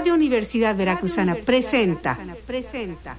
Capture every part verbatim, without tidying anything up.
Radio Universidad Veracruzana presenta. presenta.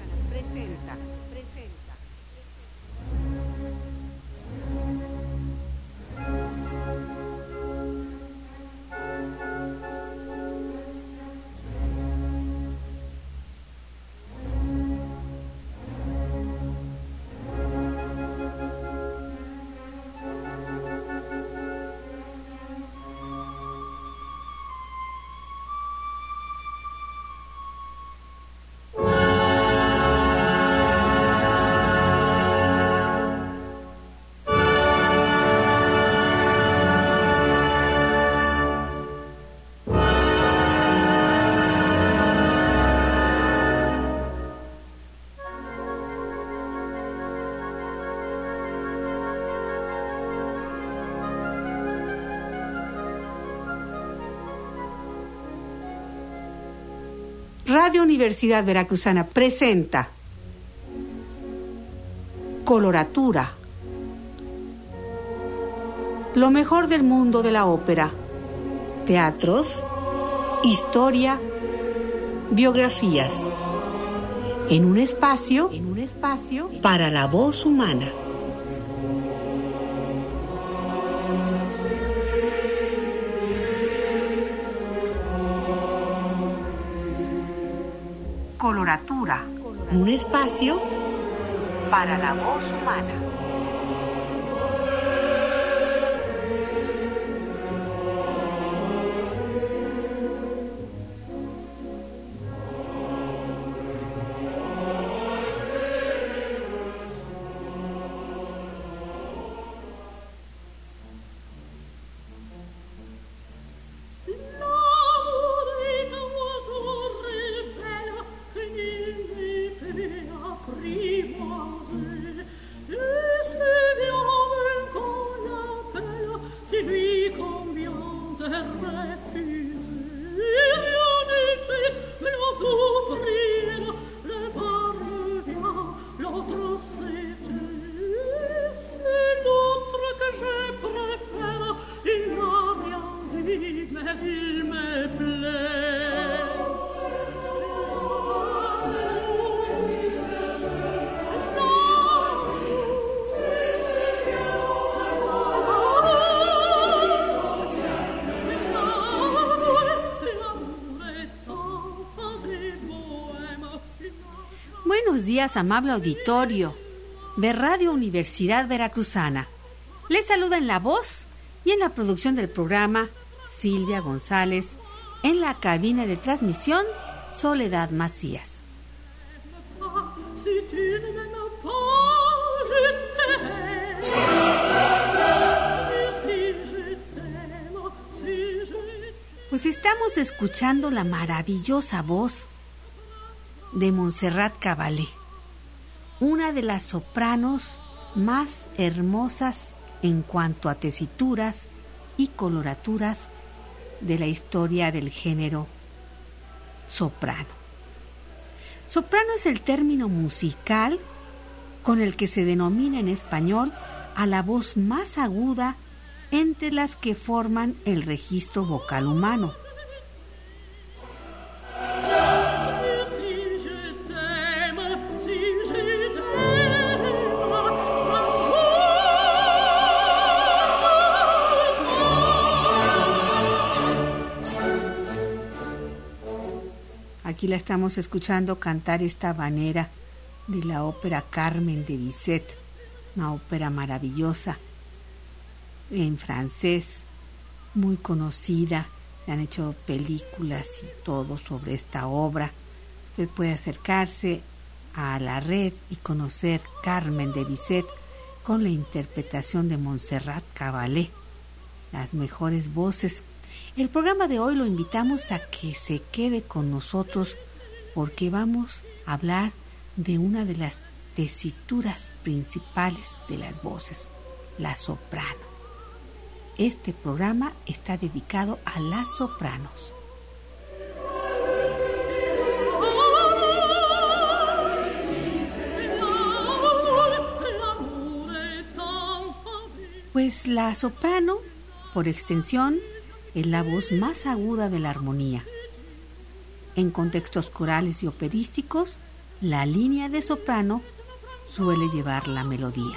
Radio Universidad Veracruzana presenta Coloratura, lo mejor del mundo de la ópera, teatros, historia, biografías, en un espacio, en un espacio para la voz humana. Coloratura, un espacio para la voz humana. Buenos días, amable auditorio de Radio Universidad Veracruzana. Les saluda en la voz y en la producción del programa Silvia González, en la cabina de transmisión Soledad Macías. Pues estamos escuchando la maravillosa voz de Montserrat Caballé, una de las sopranos más hermosas en cuanto a tesituras y coloraturas de la historia del género soprano. Soprano es el término musical con el que se denomina en español a la voz más aguda entre las que forman el registro vocal humano. Aquí la estamos escuchando cantar esta habanera de la ópera Carmen de Bizet, una ópera maravillosa en francés, muy conocida. Se han hecho películas y todo sobre esta obra. Usted puede acercarse a la red y conocer Carmen de Bizet con la interpretación de Montserrat Caballé, las mejores voces. El programa de hoy lo invitamos a que se quede con nosotros porque vamos a hablar de una de las tesituras principales de las voces, la soprano. Este programa está dedicado a las sopranos. Pues la soprano, por extensión, es la voz más aguda de la armonía. En contextos corales y operísticos, la línea de soprano suele llevar la melodía.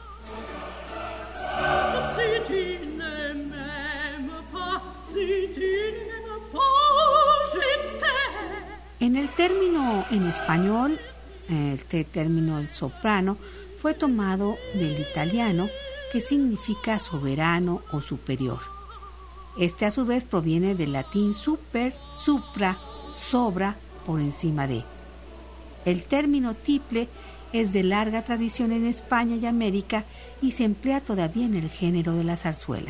En el término en español, el término el soprano fue tomado del italiano, que significa soberano o superior. Este a su vez proviene del latín super, supra, sobra, por encima de. El término tiple es de larga tradición en España y América y se emplea todavía en el género de la zarzuela.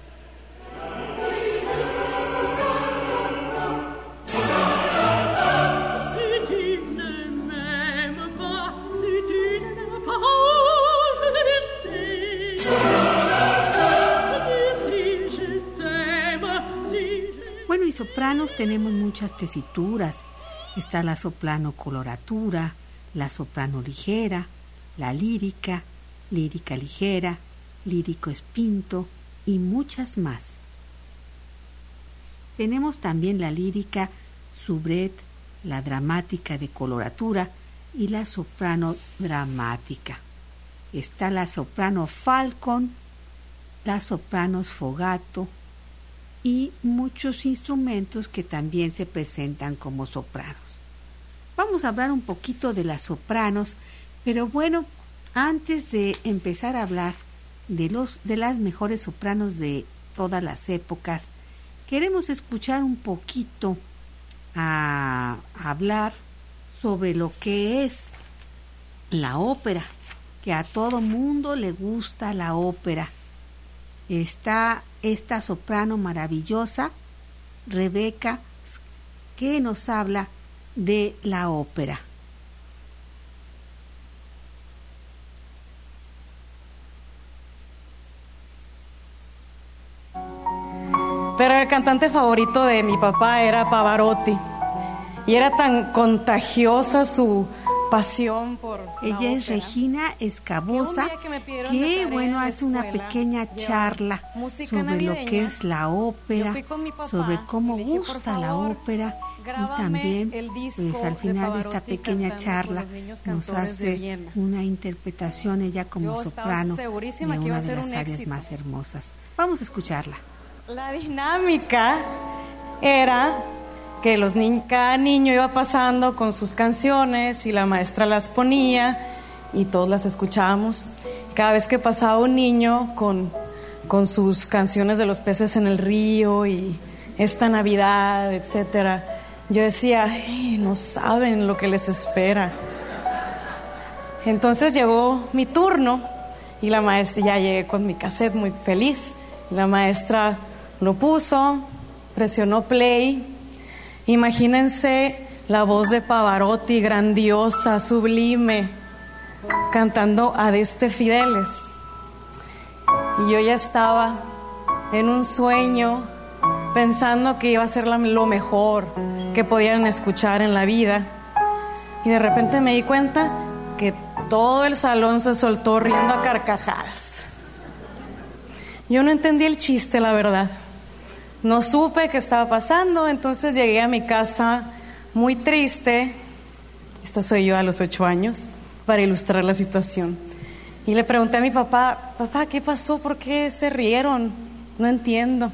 Bueno, y sopranos tenemos muchas tesituras. Está la soprano coloratura, la soprano ligera, la lírica, lírica ligera, lírico espinto y muchas más. Tenemos también la lírica soubrette, la dramática de coloratura y la soprano dramática. Está la soprano falcon, la soprano sfogato y muchos instrumentos que también se presentan como sopranos. Vamos a hablar un poquito de las sopranos, pero bueno, antes de empezar a hablar de, los, de las mejores sopranos de todas las épocas, queremos escuchar un poquito a, a hablar sobre lo que es la ópera, que a todo mundo le gusta la ópera. Está esta soprano maravillosa, Rebeca, que nos habla de la ópera. Pero el cantante favorito de mi papá era Pavarotti y era tan contagiosa su pasión por ella la es ópera, Regina Escabosa, que, que bueno, hace una pequeña charla sobre lo que es la ópera, papá, sobre cómo dije, gusta favor, la ópera, y también pues al final de esta pequeña charla nos hace una interpretación ella como Yo soprano de una de las un áreas éxito. Más hermosas. Vamos a escucharla. La dinámica era que los ni- cada niño iba pasando con sus canciones y la maestra las ponía y todos las escuchábamos. Cada vez que pasaba un niño con, con sus canciones de los peces en el río y esta Navidad, etcétera, yo decía, ay, no saben lo que les espera. Entonces llegó mi turno y la maestra, ya llegué con mi cassette muy feliz, y la maestra lo puso, presionó play. Imagínense la voz de Pavarotti, grandiosa, sublime, cantando Adeste Fideles. Y yo ya estaba en un sueño, pensando que iba a ser lo mejor que podían escuchar en la vida. Y de repente me di cuenta que todo el salón se soltó riendo a carcajadas. Yo no entendí el chiste, la verdad. No supe qué estaba pasando, entonces llegué a mi casa muy triste. Esta soy yo a los ocho años, para ilustrar la situación. Y le pregunté a mi papá, papá, ¿qué pasó? ¿Por qué se rieron? No entiendo.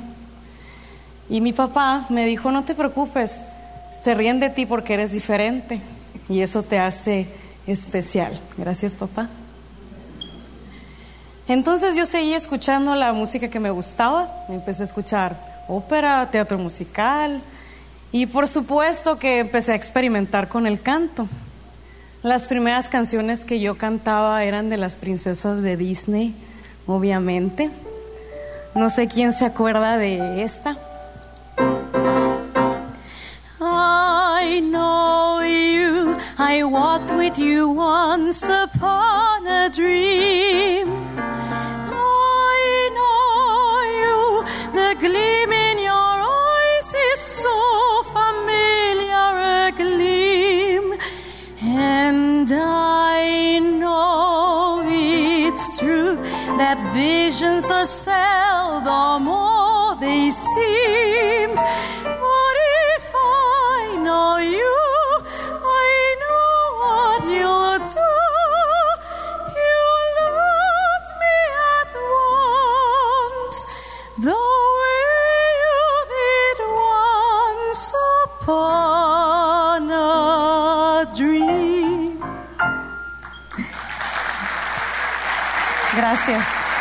Y mi papá me dijo, no te preocupes, se ríen de ti porque eres diferente y eso te hace especial. Gracias, papá. Entonces yo seguí escuchando la música que me gustaba, empecé a escuchar ópera, teatro musical y por supuesto que empecé a experimentar con el canto. Las primeras canciones que yo cantaba eran de las princesas de Disney, obviamente. No sé quién se acuerda de esta. I know you, I walked with you once upon a dream. I know you, the gleam in your eyes is so familiar a gleam. And I know it's true that visions are seldom all they seemed. But if I know you, Gracias.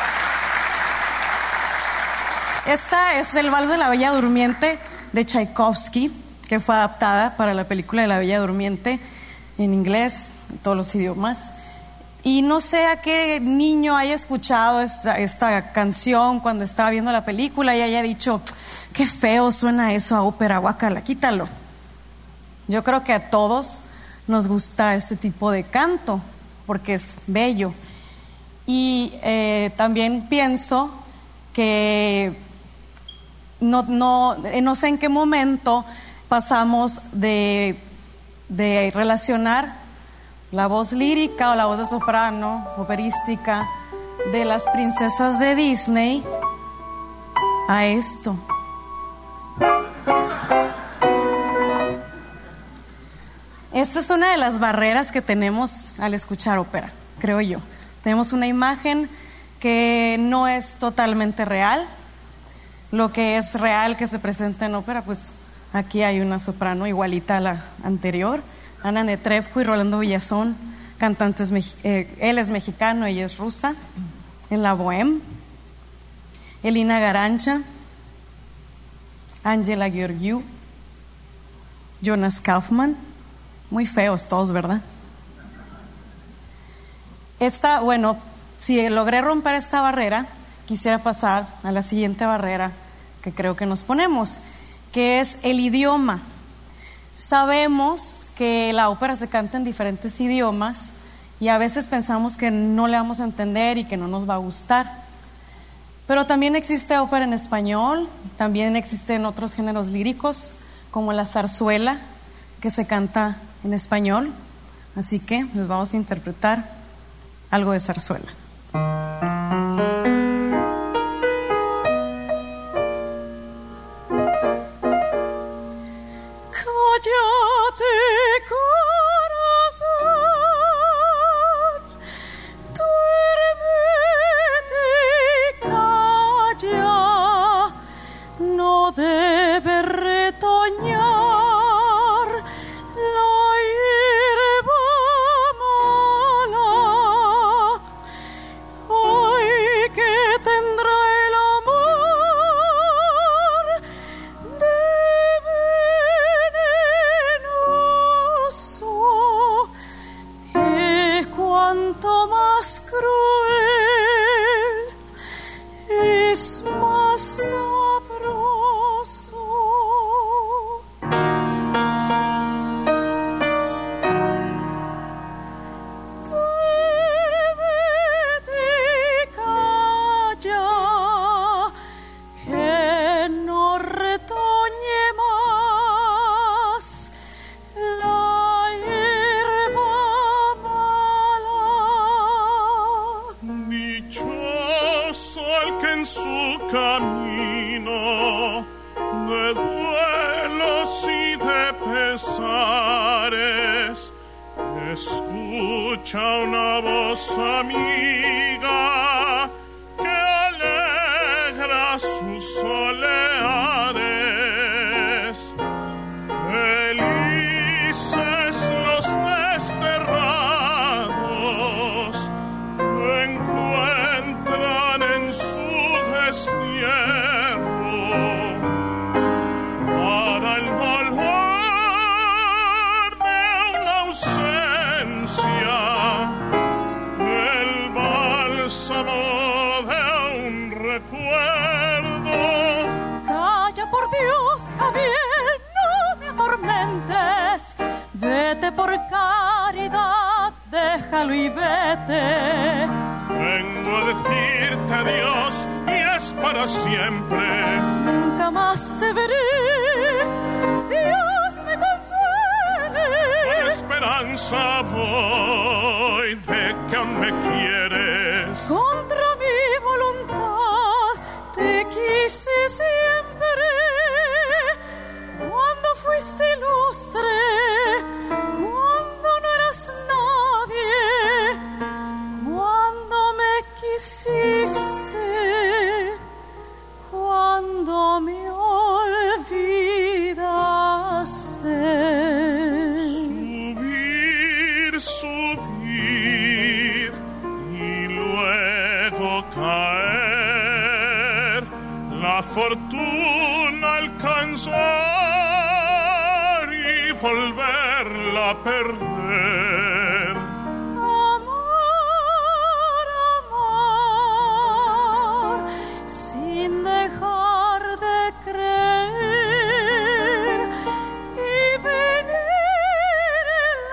Esta es el Vals de la Bella Durmiente de Tchaikovsky, que fue adaptada para la película de la Bella Durmiente en inglés, en todos los idiomas. Y no sé a qué niño haya escuchado esta, esta canción cuando estaba viendo la película y haya dicho, qué feo suena eso a ópera, guácala, quítalo. Yo creo que a todos nos gusta este tipo de canto porque es bello. Y eh, también pienso que no, no, no sé en qué momento pasamos de, de relacionar la voz lírica o la voz de soprano, operística, de las princesas de Disney a esto. Esta es una de las barreras que tenemos al escuchar ópera, creo yo. Tenemos una imagen que no es totalmente real. Lo que es real que se presenta en ópera, pues aquí hay una soprano igualita a la anterior, Ana Netrebko y Rolando Villazón, cantantes, eh, él es mexicano, ella es rusa, en la Bohème. Elina Garancha, Angela Gheorghiu, Jonas Kaufman, muy feos todos, ¿verdad? Esta, bueno, si logré romper esta barrera, quisiera pasar a la siguiente barrera que creo que nos ponemos, que es el idioma. Sabemos que la ópera se canta en diferentes idiomas y a veces pensamos que no le vamos a entender y que no nos va a gustar. Pero también existe ópera en español, también existen otros géneros líricos como la zarzuela, que se canta en español. Así que les vamos a interpretar algo de zarzuela. Subir y luego caer, la fortuna alcanzar y volverla a perder. Amor, amor, sin dejar de creer y venir el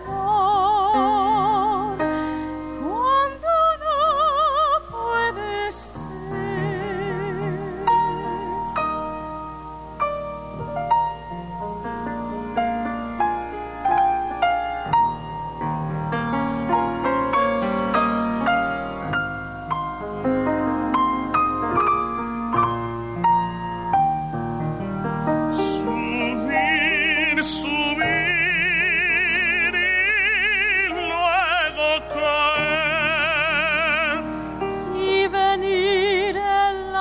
amor cuando no puede ser. Subir, subir y luego caer. Y venir el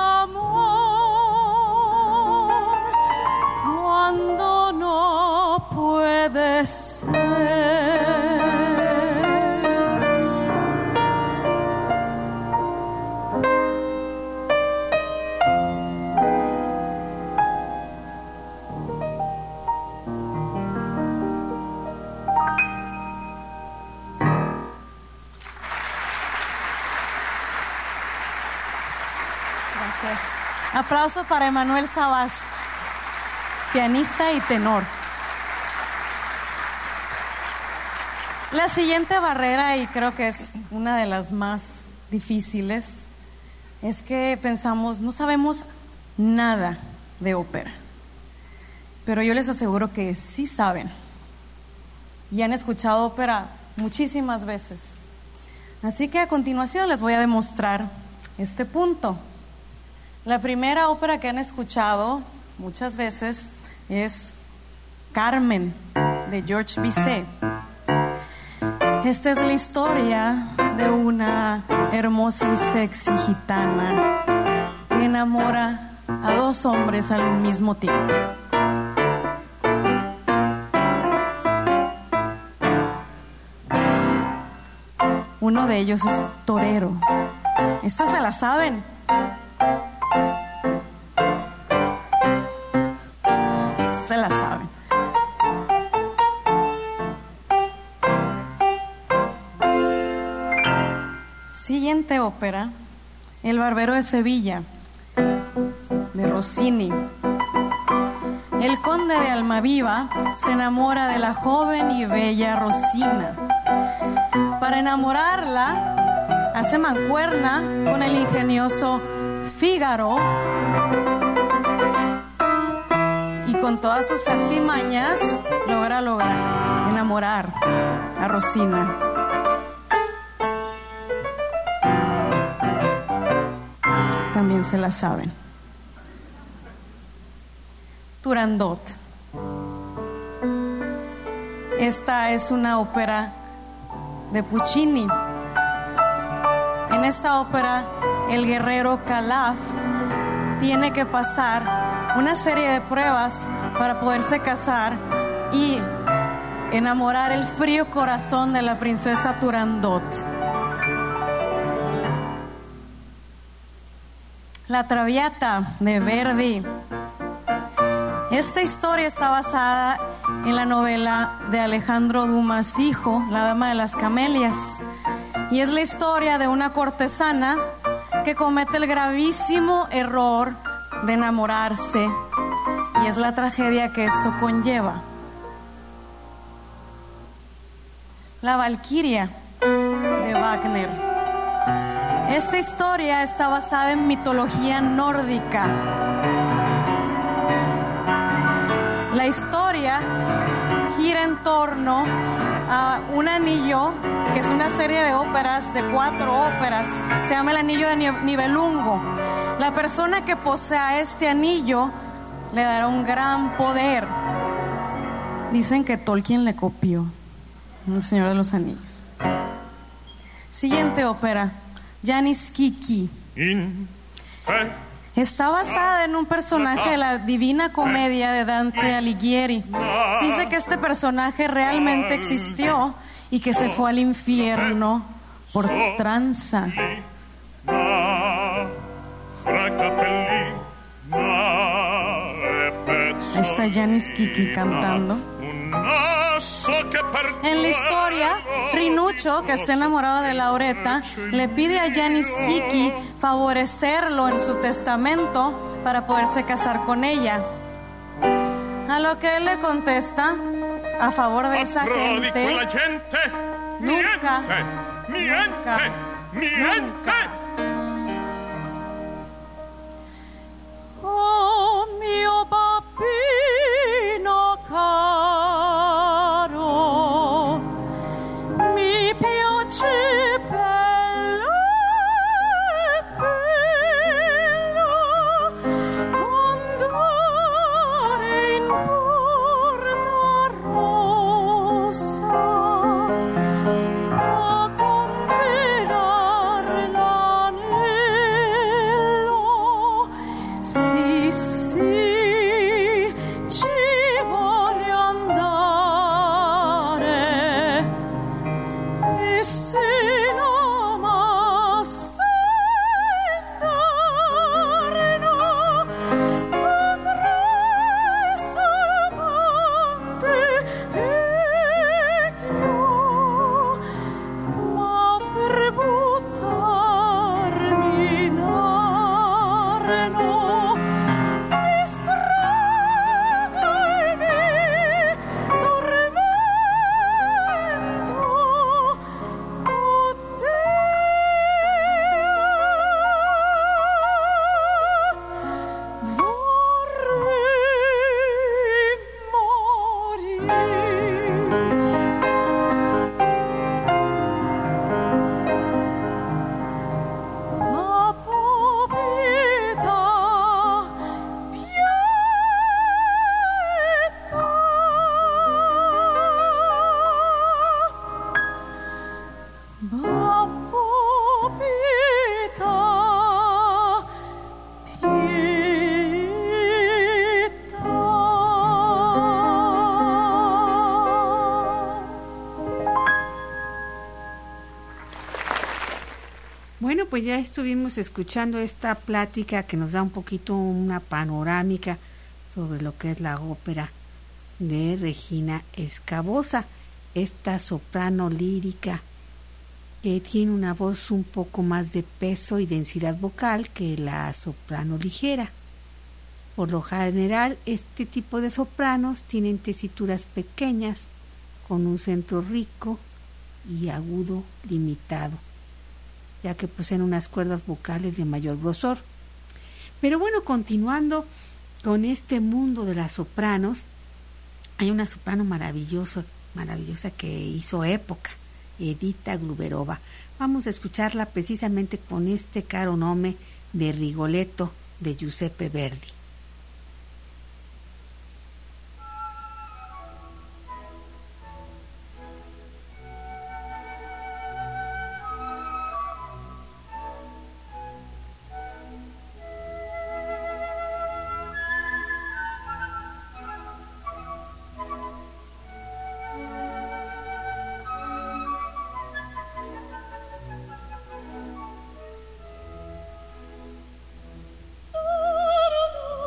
amor cuando no puede ser. Gracias. Aplauso para Emanuel Sabas, pianista y tenor. La siguiente barrera, y creo que es una de las más difíciles, es que pensamos, no sabemos nada de ópera, pero yo les aseguro que sí saben y han escuchado ópera muchísimas veces. Así que a continuación les voy a demostrar este punto. La primera ópera que han escuchado muchas veces es Carmen, de Georges Bizet. Esta es la historia de una hermosa y sexy gitana que enamora a dos hombres al mismo tiempo. Uno de ellos es torero. Esta se la saben. Se la saben. Siguiente ópera, El Barbero de Sevilla, de Rossini. El conde de Almaviva se enamora de la joven y bella Rosina. Para enamorarla, hace mancuerna con el ingenioso Fígaro y con todas sus artimañas logra lograr enamorar a Rosina. También se la saben. Turandot. Esta es una ópera de Puccini. En esta ópera, el guerrero Calaf tiene que pasar una serie de pruebas para poderse casar y enamorar el frío corazón de la princesa Turandot. La Traviata, de Verdi. Esta historia está basada en la novela de Alejandro Dumas hijo, La Dama de las Camelias, y es la historia de una cortesana que comete el gravísimo error de enamorarse, y es la tragedia que esto conlleva. La Valquiria, de Wagner. Esta historia está basada en mitología nórdica. La historia gira en torno a un anillo, que es una serie de óperas, de cuatro óperas, se llama el Anillo de Nibelungo. La persona que posea este anillo le dará un gran poder. Dicen que Tolkien le copió El Señor de los Anillos. Siguiente ópera, Janis Kiki. Está basada en un personaje de la Divina Comedia de Dante Alighieri. Se dice que este personaje realmente existió y que se fue al infierno por tranza. está Janis Kiki cantando. En la historia, Rinuccio, que está enamorado de Lauretta, le pide a Janis Kiki favorecerlo en su testamento para poderse casar con ella. A lo que él le contesta, a favor de esa gente, nunca, nunca, nunca. Oh mio bambino caro, mi piace bello e bello andare in porta rossa a compilar l'anello. Sì, sì, ci voglio andare e se no ma andare no andrei amante vecchio, ma per buttarmi in areno mi straga e mi tormento. Oh Deo, vorrei morire. Ma popita, pietà. Ma popita, Bueno, pues ya estuvimos escuchando esta plática que nos da un poquito una panorámica sobre lo que es la ópera de Regina Escabosa, esta soprano lírica que tiene una voz un poco más de peso y densidad vocal que la soprano ligera. Por lo general, este tipo de sopranos tienen tesituras pequeñas con un centro rico y agudo limitado, ya que poseen unas cuerdas vocales de mayor grosor. Pero bueno, continuando con este mundo de las sopranos, hay una soprano maravillosa, maravillosa que hizo época, Edita Gruberova. Vamos a escucharla precisamente con este caro nome de Rigoletto de Giuseppe Verdi. Oh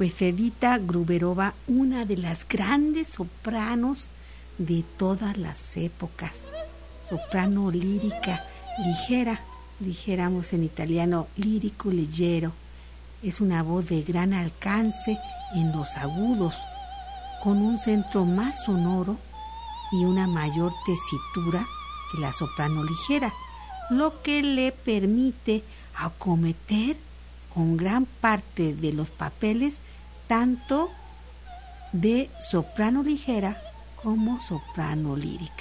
Pues Edita Gruberova, una de las grandes sopranos de todas las épocas, soprano lírica, ligera, dijéramos en italiano, lírico leggero. Es una voz de gran alcance en los agudos, con un centro más sonoro y una mayor tesitura que la soprano ligera, lo que le permite acometer con gran parte de los papeles tanto de soprano ligera como soprano lírica.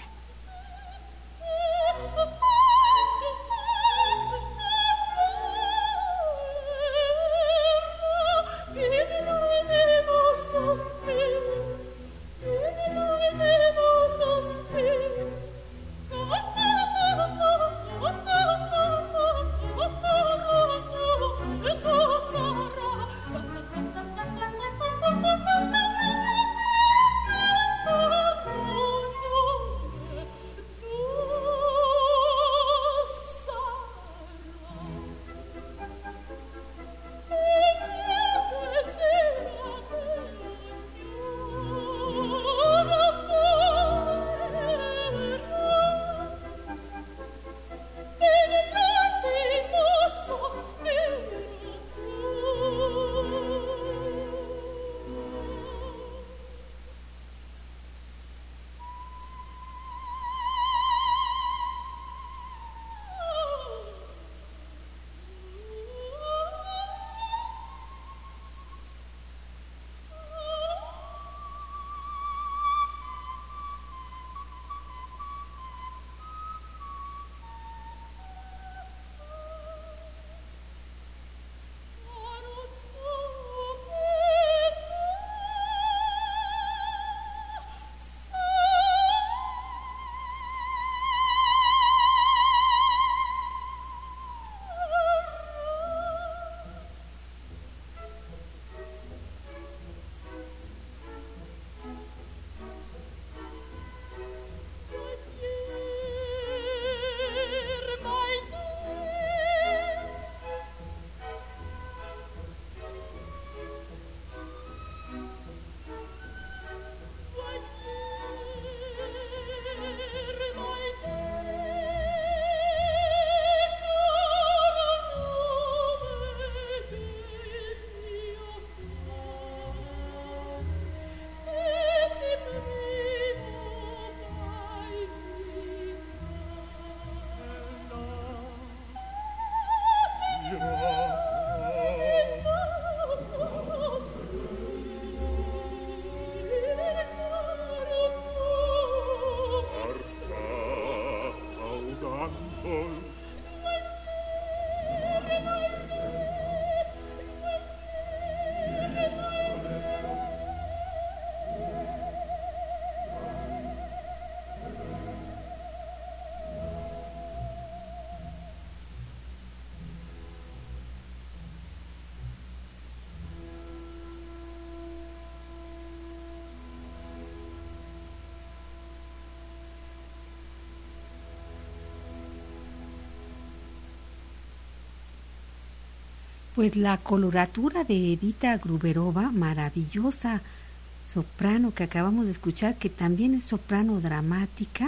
Pues la coloratura de Edita Gruberova, maravillosa soprano que acabamos de escuchar, que también es soprano dramática,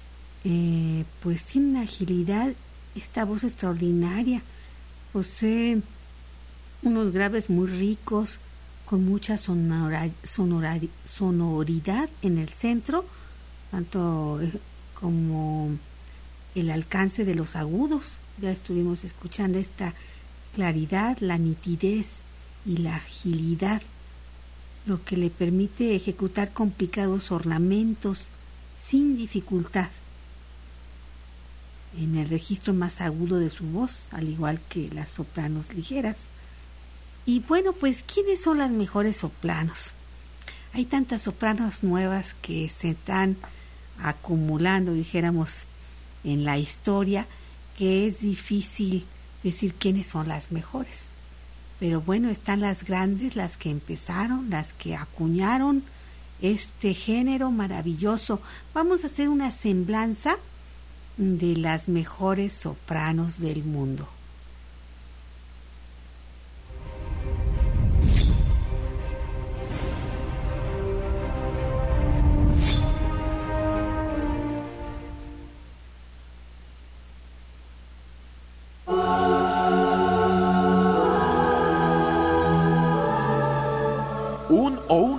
eh, pues tiene una agilidad, esta voz extraordinaria, posee unos graves muy ricos, con mucha sonora, sonora, sonoridad en el centro, tanto como el alcance de los agudos. Ya estuvimos escuchando esta claridad, la nitidez y la agilidad, lo que le permite ejecutar complicados ornamentos sin dificultad en el registro más agudo de su voz, al igual que las sopranos ligeras. Y bueno, pues ¿quiénes son las mejores sopranos? Hay tantas sopranos nuevas que se están acumulando, dijéramos, en la historia, que es difícil decir quiénes son las mejores. Pero bueno, están las grandes, las que empezaron, las que acuñaron este género maravilloso. Vamos a hacer una semblanza de las mejores sopranos del mundo.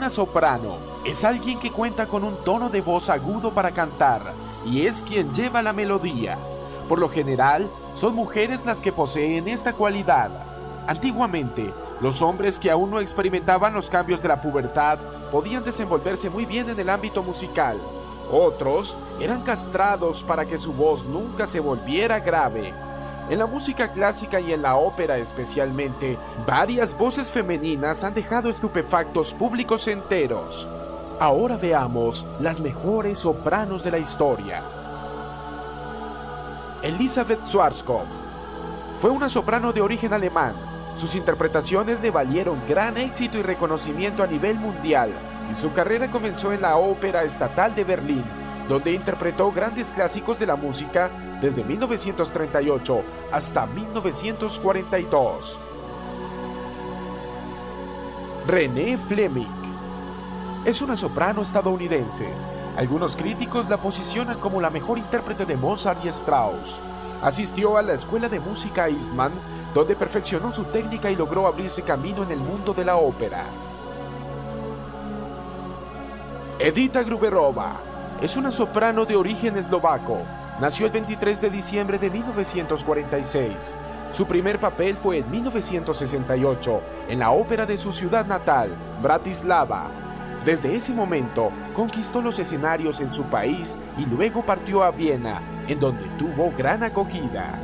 Una soprano es alguien que cuenta con un tono de voz agudo para cantar y es quien lleva la melodía. Por lo general, son mujeres las que poseen esta cualidad. Antiguamente, los hombres que aún no experimentaban los cambios de la pubertad podían desenvolverse muy bien en el ámbito musical. Otros eran castrados para que su voz nunca se volviera grave. En la música clásica y en la ópera especialmente, varias voces femeninas han dejado estupefactos públicos enteros. Ahora veamos las mejores sopranos de la historia. Elisabeth Schwarzkopf fue una soprano de origen alemán. Sus interpretaciones le valieron gran éxito y reconocimiento a nivel mundial, y su carrera comenzó en la Ópera Estatal de Berlín, donde interpretó grandes clásicos de la música desde mil novecientos treinta y ocho hasta mil novecientos cuarenta y dos. Renée Fleming es una soprano estadounidense. Algunos críticos la posicionan como la mejor intérprete de Mozart y Strauss. Asistió a la Escuela de Música Eastman, donde perfeccionó su técnica y logró abrirse camino en el mundo de la ópera. Edita Gruberova es una soprano de origen eslovaco. Nació el veintitrés de diciembre de mil novecientos cuarenta y seis. Su primer papel fue en mil novecientos sesenta y ocho, en la ópera de su ciudad natal, Bratislava. Desde ese momento, conquistó los escenarios en su país y luego partió a Viena, en donde tuvo gran acogida.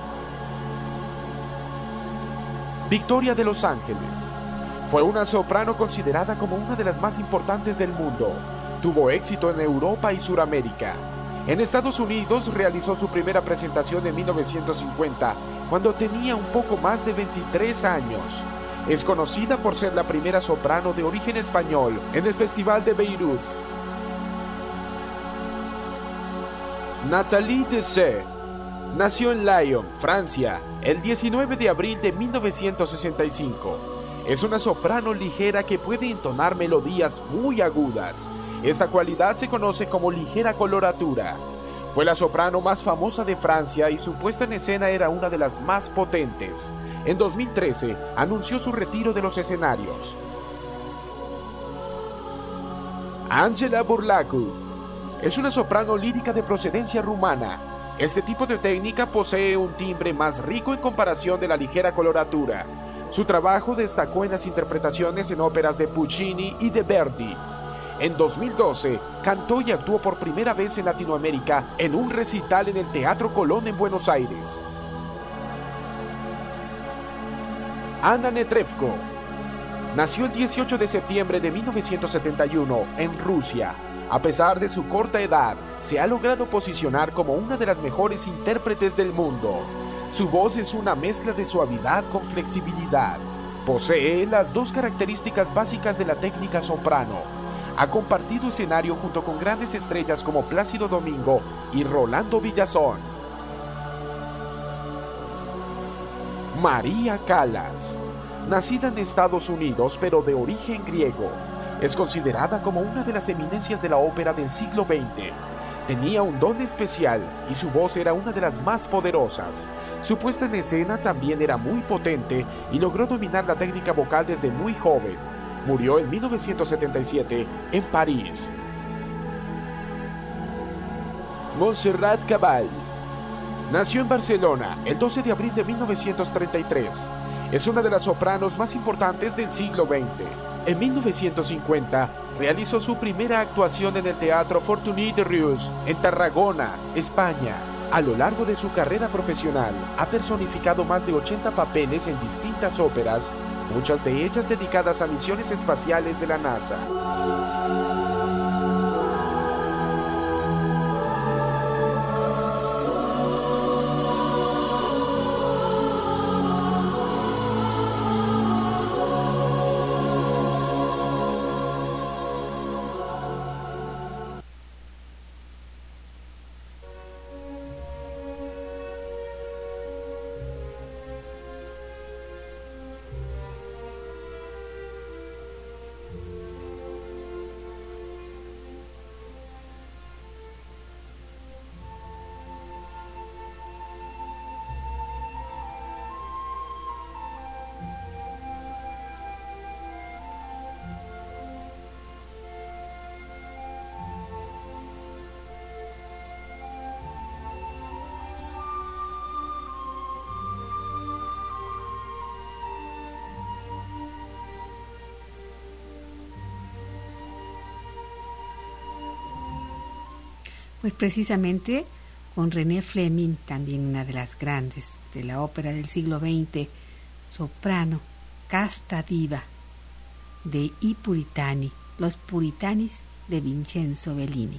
Victoria de Los Ángeles fue una soprano considerada como una de las más importantes del mundo. Tuvo éxito en Europa y Suramérica. En Estados Unidos realizó su primera presentación en mil novecientos cincuenta, cuando tenía un poco más de veintitrés años. Es conocida por ser la primera soprano de origen español en el Festival de Beirut. Nathalie Dessay nació en Lyon, Francia, el diecinueve de abril de mil novecientos sesenta y cinco. Es una soprano ligera que puede entonar melodías muy agudas. Esta cualidad se conoce como ligera coloratura. Fue la soprano más famosa de Francia y su puesta en escena era una de las más potentes. En dos mil trece anunció su retiro de los escenarios. Angela Burlacu es una soprano lírica de procedencia rumana. Este tipo de técnica posee un timbre más rico en comparación de la ligera coloratura. Su trabajo destacó en las interpretaciones en óperas de Puccini y de Verdi. En dos mil doce, cantó y actuó por primera vez en Latinoamérica en un recital en el Teatro Colón en Buenos Aires. Anna Netrebko nació el dieciocho de septiembre de mil novecientos setenta y uno en Rusia. A pesar de su corta edad, se ha logrado posicionar como una de las mejores intérpretes del mundo. Su voz es una mezcla de suavidad con flexibilidad. Posee las dos características básicas de la técnica soprano. Ha compartido escenario junto con grandes estrellas como Plácido Domingo y Rolando Villazón. María Callas, nacida en Estados Unidos pero de origen griego, es considerada como una de las eminencias de la ópera del siglo veinte. Tenía un don especial y su voz era una de las más poderosas. Su puesta en escena también era muy potente y logró dominar la técnica vocal desde muy joven. Murió en mil novecientos setenta y siete en París. Montserrat Caball nació en Barcelona el doce de abril de mil novecientos treinta y tres. Es una de las sopranos más importantes del siglo veinte. En mil novecientos cincuenta realizó su primera actuación en el Teatro Fortuny de Reus, en Tarragona, España. A lo largo de su carrera profesional, ha personificado más de ochenta papeles en distintas óperas, muchas de ellas dedicadas a misiones espaciales de la NASA. Pues precisamente con René Fleming, también una de las grandes de la ópera del siglo veinte, soprano, casta diva, de I Puritani, los Puritanis de Vincenzo Bellini.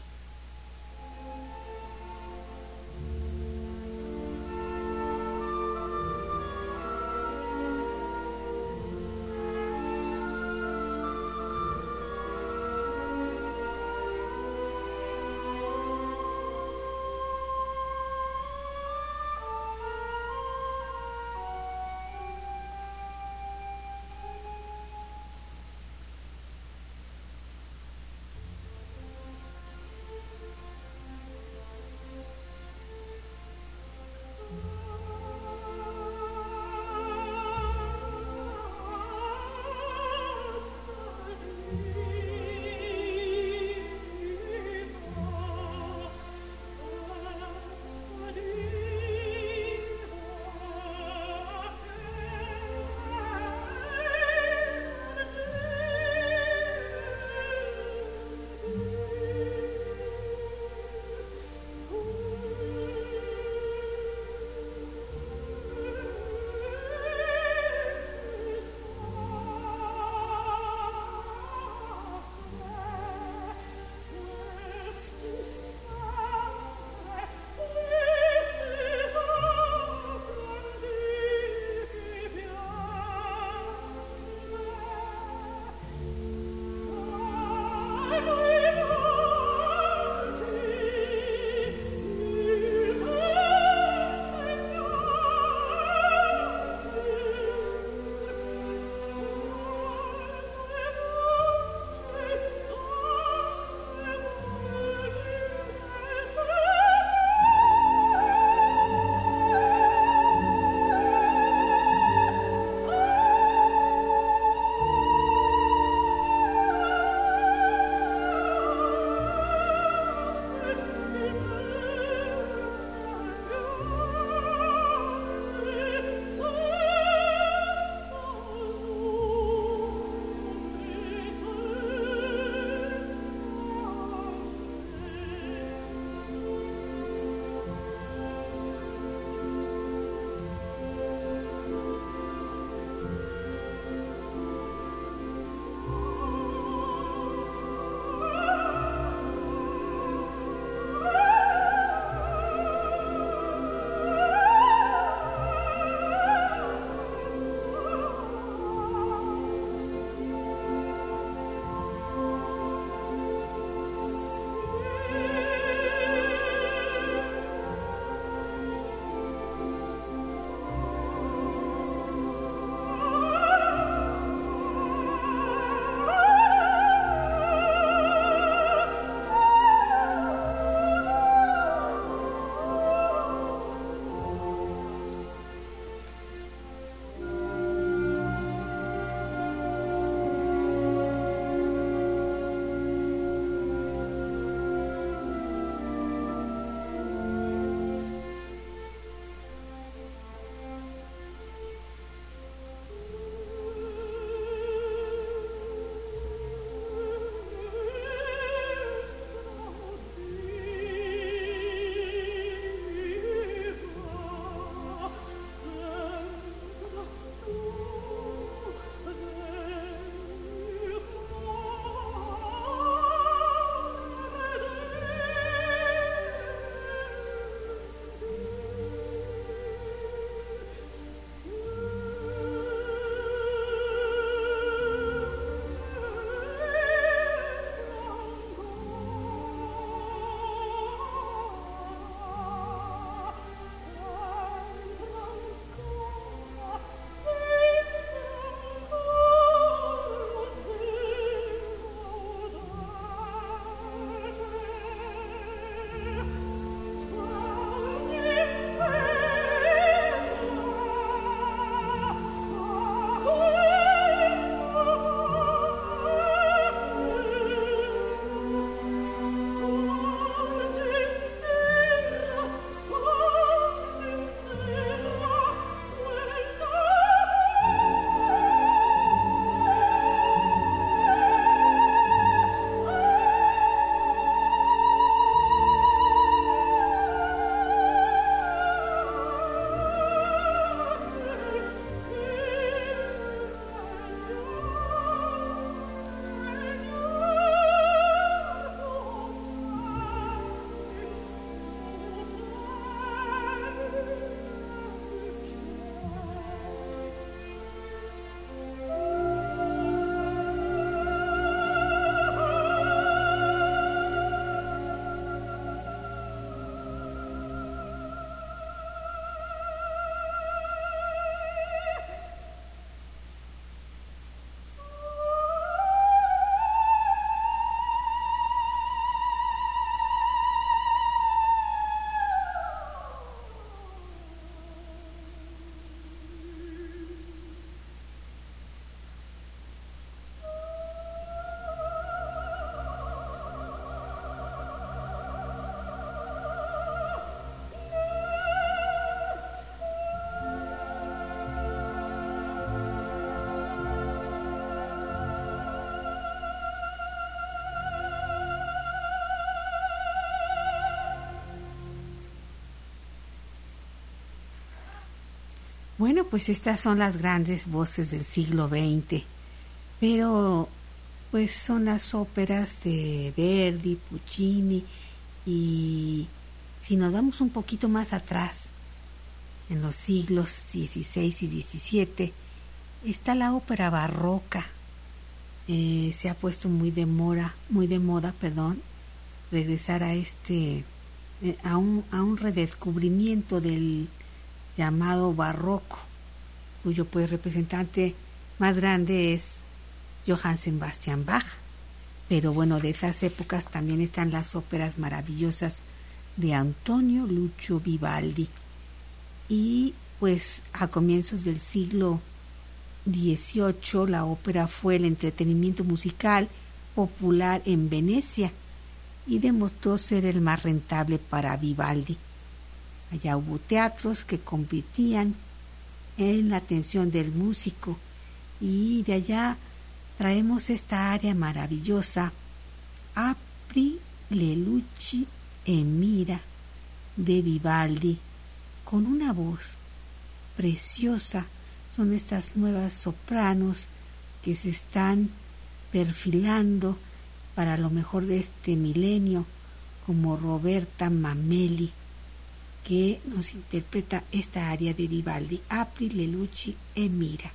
Bueno, pues estas son las grandes voces del siglo veinte, pero pues son las óperas de Verdi, Puccini, y si nos vamos un poquito más atrás, en los siglos dieciséis y diecisiete, está la ópera barroca. Eh, se ha puesto muy de moda, muy de moda, perdón, regresar a este, eh, a un, a un redescubrimiento del llamado barroco, cuyo pues representante más grande es Johann Sebastian Bach. Pero bueno, de esas épocas también están las óperas maravillosas de Antonio Lucio Vivaldi. Y pues a comienzos del siglo dieciocho la ópera fue el entretenimiento musical popular en Venecia y demostró ser el más rentable para Vivaldi. Allá hubo teatros que competían en la atención del músico, y de allá traemos esta aria maravillosa, Apri le luci e mira, de Vivaldi, con una voz preciosa. Son estas nuevas sopranos que se están perfilando para lo mejor de este milenio, como Roberta Mameli, que nos interpreta esta aria de Vivaldi, Apri le luci e mira.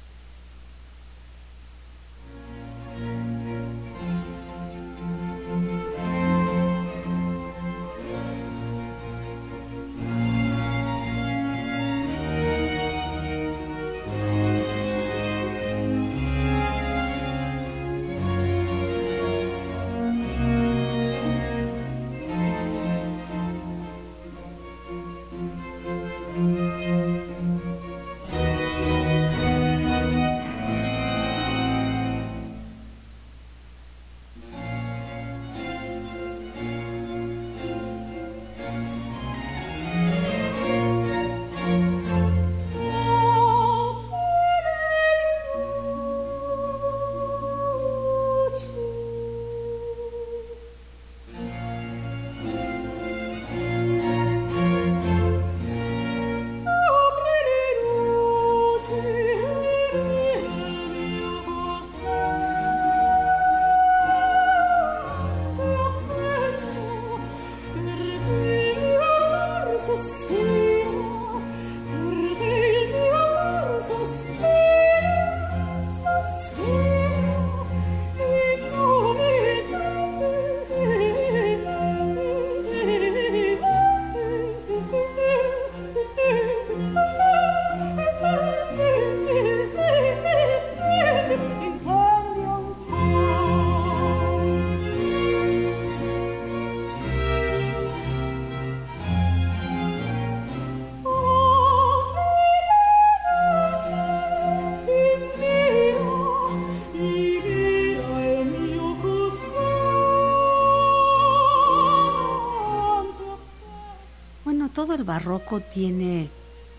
Todo el barroco tiene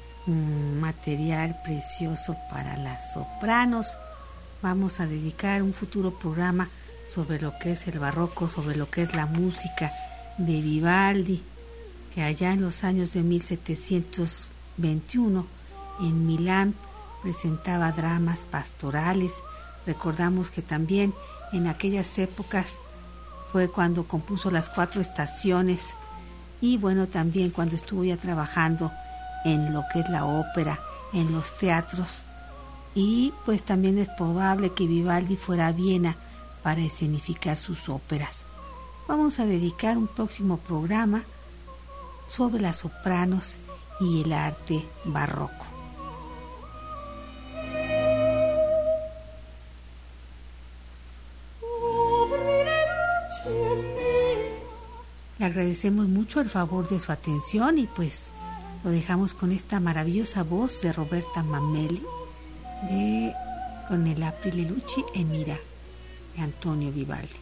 un material precioso para las sopranos. Vamos a dedicar un futuro programa sobre lo que es el barroco, sobre lo que es la música de Vivaldi, que allá en los años de mil setecientos veintiuno en Milán presentaba dramas pastorales. Recordamos que también en aquellas épocas fue cuando compuso las cuatro estaciones. Y bueno, también cuando estuvo ya trabajando en lo que es la ópera, en los teatros. Y pues también es probable que Vivaldi fuera a Viena para escenificar sus óperas. Vamos a dedicar un próximo programa sobre las sopranos y el arte barroco. Le agradecemos mucho el favor de su atención y pues lo dejamos con esta maravillosa voz de Roberta Mameli de, con el Apri le luci e mira de Antonio Vivaldi.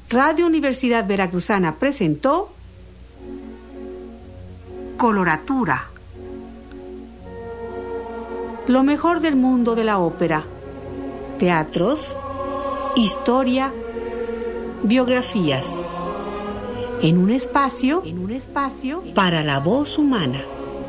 Radio Universidad Veracruzana presentó Coloratura, lo mejor del mundo de la ópera, teatros, historia, biografías, en un espacio, en un espacio para la voz humana.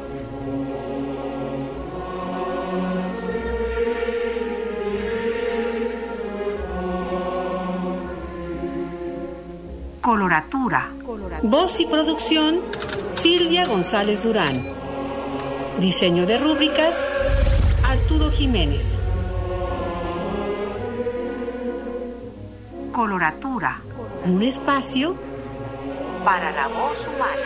Coloratura. Voz y producción, Silvia González Durán. Diseño de rúbricas, Arturo Jiménez. Coloratura. Un espacio para la voz humana.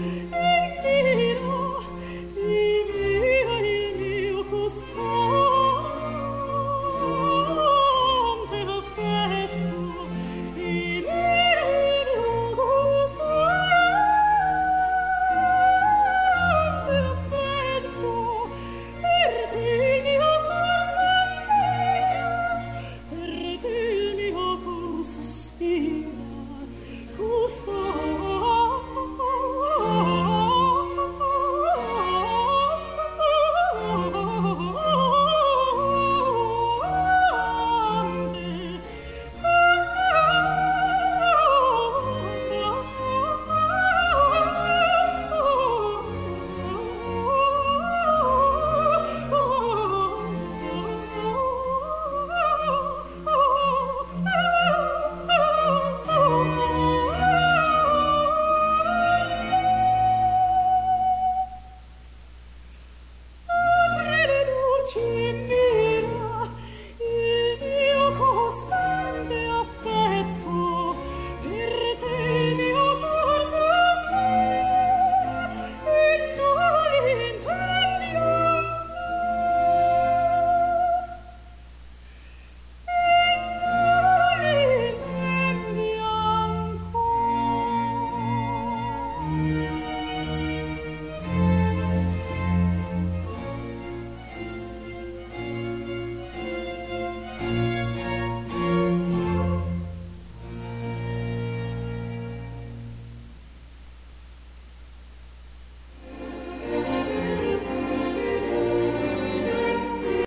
Oh